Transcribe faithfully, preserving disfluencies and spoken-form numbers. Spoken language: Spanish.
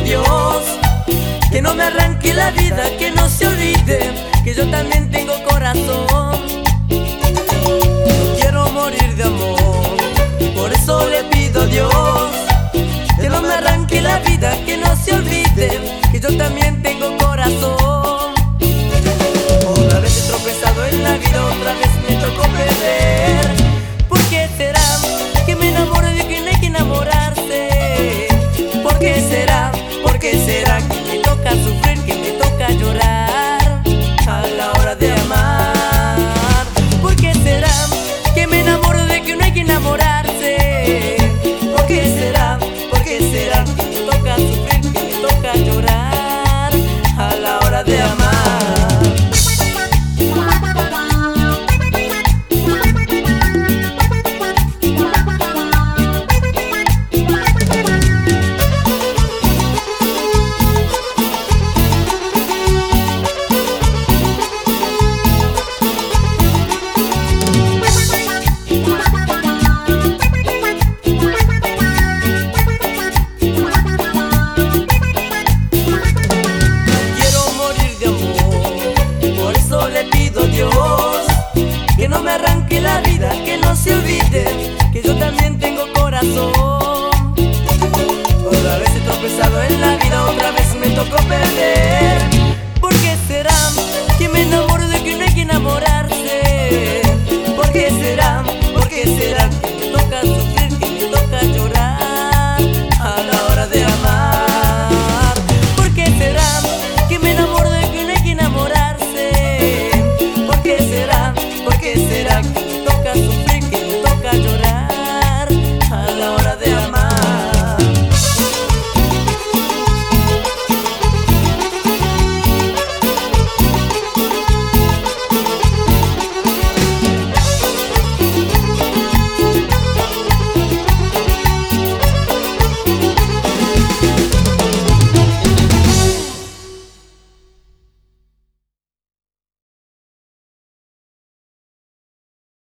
Dios que no me arranque la vida, que no se olvide que yo también tengo corazón. No quiero morir de amor, por eso le pido a Dios que no me arranque la vida, que no se olvide que yo también tengo corazón. Otra vez he tropezado en la vida, otra vez me tocó perder. ¿Por qué será que me enamoro de quien hay que enamorarse? ¿Por qué será? ¿Por qué será que me toca sufrir, que me toca llorar a la hora de amar? ¿Por qué será que me enamoro de quien no hay que enamorarse? ¿Por qué será? ¿Por qué será que me toca sufrir, que me toca llorar a la hora de amar? Que no me arranque la vida, que no se olvide que yo también tengo corazón. Otra vez he tropezado en la vida, otra vez me tocó perder. ¿Por qué será que me enamoro de que no hay que enamorar?